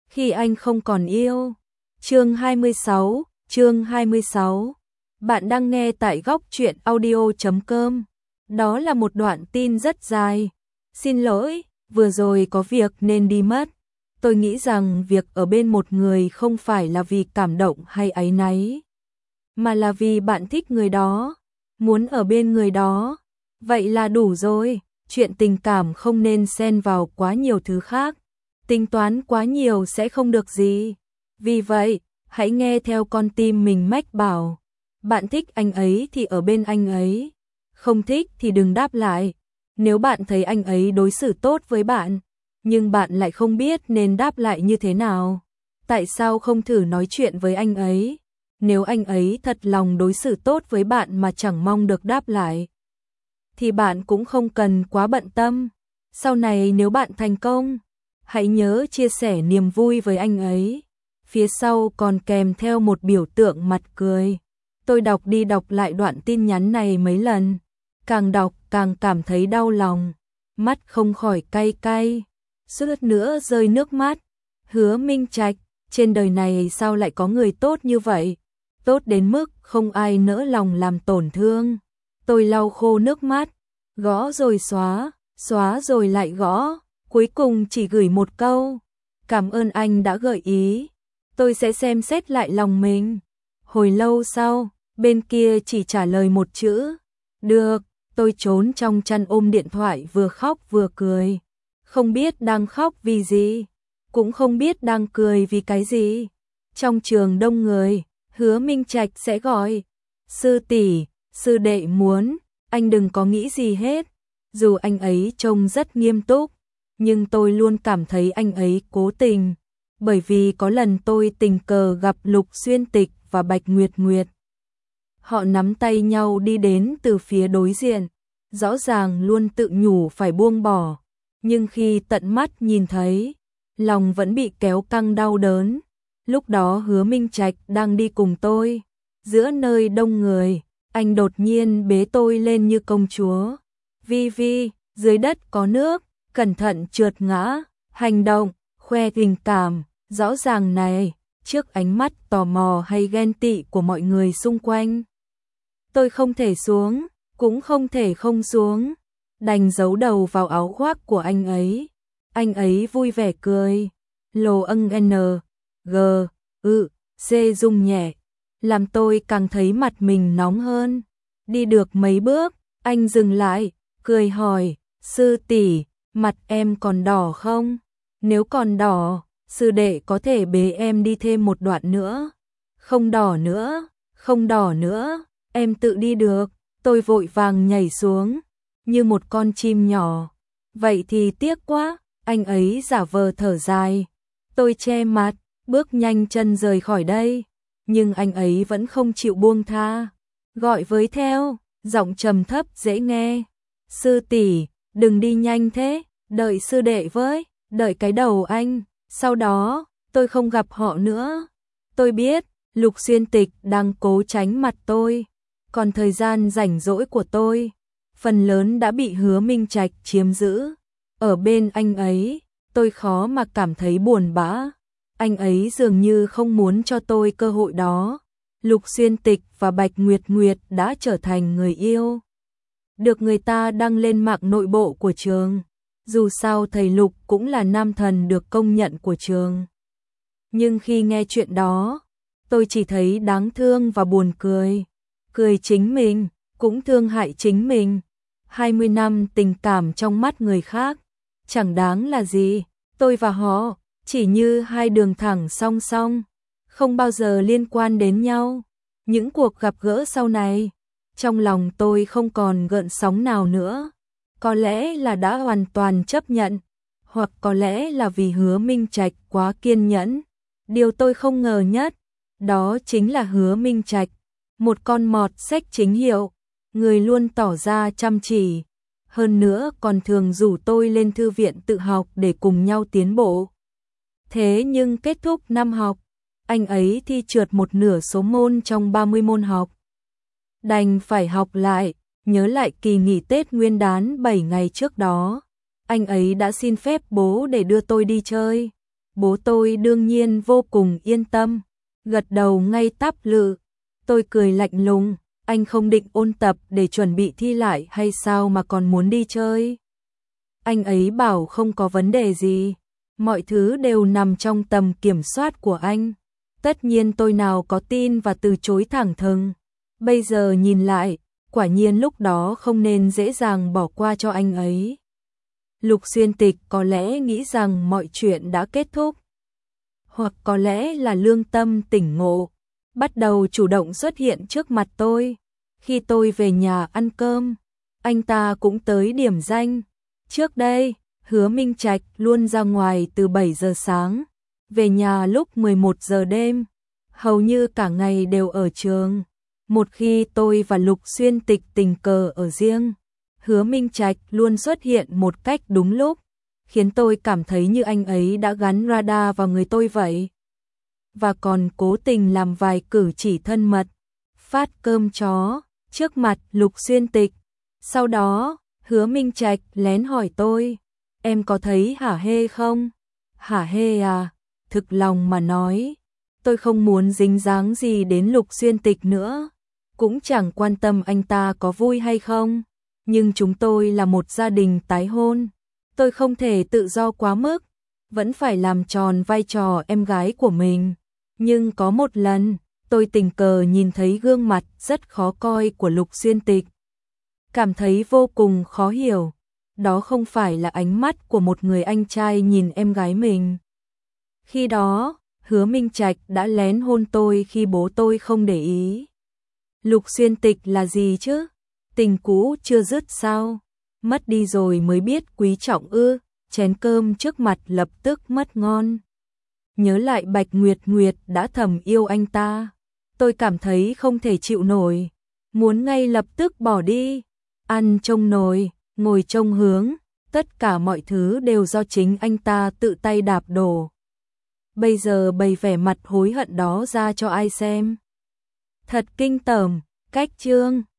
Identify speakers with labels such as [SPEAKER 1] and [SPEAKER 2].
[SPEAKER 1] khi anh không còn yêu. Chương 26. Bạn đang nghe tại góc truyện audio.com. Đó là một đoạn tin rất dài. Xin lỗi, vừa rồi có việc nên đi mất. Tôi nghĩ rằng việc ở bên một người không phải là vì cảm động hay áy náy, mà là vì bạn thích người đó, muốn ở bên người đó. Vậy là đủ rồi, chuyện tình cảm không nên xen vào quá nhiều thứ khác. Tính toán quá nhiều sẽ không được gì. Vì vậy, hãy nghe theo con tim mình mách bảo. Bạn thích anh ấy thì ở bên anh ấy, không thích thì đừng đáp lại. Nếu bạn thấy anh ấy đối xử tốt với bạn, nhưng bạn lại không biết nên đáp lại như thế nào, tại sao không thử nói chuyện với anh ấy? Nếu anh ấy thật lòng đối xử tốt với bạn mà chẳng mong được đáp lại, thì bạn cũng không cần quá bận tâm. Sau này nếu bạn thành công, hãy nhớ chia sẻ niềm vui với anh ấy. Phía sau còn kèm theo một biểu tượng mặt cười. Tôi đọc đi đọc lại đoạn tin nhắn này mấy lần, càng đọc càng cảm thấy đau lòng, mắt không khỏi cay cay, suýt nữa rơi nước mắt. Hứa Minh Trạch, trên đời này sao lại có người tốt như vậy? Tốt đến mức không ai nỡ lòng làm tổn thương. Tôi lau khô nước mắt, gõ rồi xóa, xóa rồi lại gõ, cuối cùng chỉ gửi một câu: cảm ơn anh đã gợi ý, tôi sẽ xem xét lại lòng mình. Hồi lâu sau, bên kia chỉ trả lời một chữ: được. Tôi trốn trong chăn ôm điện thoại, vừa khóc vừa cười. Không biết đang khóc vì gì, cũng không biết đang cười vì cái gì. Trong trường đông người, Hứa Minh Trạch sẽ gọi: sư tỷ, sư đệ muốn, anh đừng có nghĩ gì hết. Dù anh ấy trông rất nghiêm túc, nhưng tôi luôn cảm thấy anh ấy cố tình. Bởi vì có lần tôi tình cờ gặp Lục Xuyên Tịch và Bạch Nguyệt Nguyệt. Họ nắm tay nhau đi đến từ phía đối diện, rõ ràng luôn tự nhủ phải buông bỏ, nhưng khi tận mắt nhìn thấy, lòng vẫn bị kéo căng đau đớn. Lúc đó Hứa Minh Trạch đang đi cùng tôi, giữa nơi đông người, anh đột nhiên bế tôi lên như công chúa. Vi Vi, dưới đất có nước, cẩn thận trượt ngã. Hành động, khoe tình cảm, rõ ràng này, trước ánh mắt tò mò hay ghen tị của mọi người xung quanh. Tôi không thể xuống, cũng không thể không xuống, đành giấu đầu vào áo khoác của anh ấy. Anh ấy vui vẻ cười, lồ âng n, g, c rung nhẹ, làm tôi càng thấy mặt mình nóng hơn. Đi được mấy bước, anh dừng lại, cười hỏi: sư tỷ, mặt em còn đỏ không? Nếu còn đỏ, sư đệ có thể bế em đi thêm một đoạn nữa. Không đỏ nữa, không đỏ nữa, em tự đi được. Tôi vội vàng nhảy xuống, như một con chim nhỏ. Vậy thì tiếc quá, anh ấy giả vờ thở dài. Tôi che mặt, bước nhanh chân rời khỏi đây, nhưng anh ấy vẫn không chịu buông tha. Gọi với theo, giọng trầm thấp dễ nghe: sư tỷ, đừng đi nhanh thế, đợi sư đệ với, đợi cái đầu anh. Sau đó, tôi không gặp họ nữa. Tôi biết, Lục Xuyên Tịch đang cố tránh mặt tôi, còn thời gian rảnh rỗi của tôi, phần lớn đã bị Hứa Minh Trạch chiếm giữ. Ở bên anh ấy, tôi khó mà cảm thấy buồn bã. Anh ấy dường như không muốn cho tôi cơ hội đó. Lục Xuyên Tịch và Bạch Nguyệt Nguyệt đã trở thành người yêu, được người ta đăng lên mạng nội bộ của trường. Dù sao thầy Lục cũng là nam thần được công nhận của trường. Nhưng khi nghe chuyện đó, tôi chỉ thấy đáng thương và buồn cười. Cười chính mình, cũng thương hại chính mình. 20 năm tình cảm trong mắt người khác, chẳng đáng là gì. Tôi và họ, chỉ như hai đường thẳng song song, không bao giờ liên quan đến nhau. Những cuộc gặp gỡ sau này, trong lòng tôi không còn gợn sóng nào nữa. Có lẽ là đã hoàn toàn chấp nhận, hoặc có lẽ là vì Hứa Minh Trạch quá kiên nhẫn. Điều tôi không ngờ nhất, đó chính là Hứa Minh Trạch, một con mọt sách chính hiệu, người luôn tỏ ra chăm chỉ, hơn nữa còn thường rủ tôi lên thư viện tự học để cùng nhau tiến bộ. Thế nhưng kết thúc năm học, anh ấy thi trượt một nửa số môn trong 30 môn học. Đành phải học lại. Nhớ lại kỳ nghỉ Tết Nguyên đán 7 ngày trước đó, anh ấy đã xin phép bố để đưa tôi đi chơi. Bố tôi đương nhiên vô cùng yên tâm, gật đầu ngay tắp lự. Tôi cười lạnh lùng, anh không định ôn tập để chuẩn bị thi lại hay sao mà còn muốn đi chơi? Anh ấy bảo không có vấn đề gì, mọi thứ đều nằm trong tầm kiểm soát của anh. Tất nhiên tôi nào có tin và từ chối thẳng thừng. Bây giờ nhìn lại, quả nhiên lúc đó không nên dễ dàng bỏ qua cho anh ấy. Lục Xuyên Tịch có lẽ nghĩ rằng mọi chuyện đã kết thúc, hoặc có lẽ là lương tâm tỉnh ngộ, bắt đầu chủ động xuất hiện trước mặt tôi. Khi tôi về nhà ăn cơm, anh ta cũng tới điểm danh. Trước đây, Hứa Minh Trạch luôn ra ngoài từ 7 giờ sáng, về nhà lúc 11 giờ đêm, hầu như cả ngày đều ở trường. Một khi tôi và Lục Xuyên Tịch tình cờ ở riêng, Hứa Minh Trạch luôn xuất hiện một cách đúng lúc, khiến tôi cảm thấy như anh ấy đã gắn radar vào người tôi vậy. Và còn cố tình làm vài cử chỉ thân mật, phát cơm chó trước mặt Lục Xuyên Tịch. Sau đó, Hứa Minh Trạch lén hỏi tôi, em có thấy hả hê không? Hả hê à? Thực lòng mà nói, tôi không muốn dính dáng gì đến Lục Xuyên Tịch nữa, cũng chẳng quan tâm anh ta có vui hay không. Nhưng chúng tôi là một gia đình tái hôn, tôi không thể tự do quá mức, vẫn phải làm tròn vai trò em gái của mình. Nhưng có một lần, tôi tình cờ nhìn thấy gương mặt rất khó coi của Lục Xuyên Tịch, cảm thấy vô cùng khó hiểu. Đó không phải là ánh mắt của một người anh trai nhìn em gái mình. Khi đó, Hứa Minh Trạch đã lén hôn tôi khi bố tôi không để ý. Lục Xuyên Tịch là gì chứ? Tình cũ chưa dứt sao? Mất đi rồi mới biết quý trọng ư? Chén cơm trước mặt lập tức mất ngon. Nhớ lại Bạch Nguyệt Nguyệt đã thầm yêu anh ta, tôi cảm thấy không thể chịu nổi, muốn ngay lập tức bỏ đi. Ăn trông nồi, ngồi trông hướng, tất cả mọi thứ đều do chính anh ta tự tay đạp đổ. Bây giờ bày vẻ mặt hối hận đó ra cho ai xem? Thật kinh tởm. Cách chương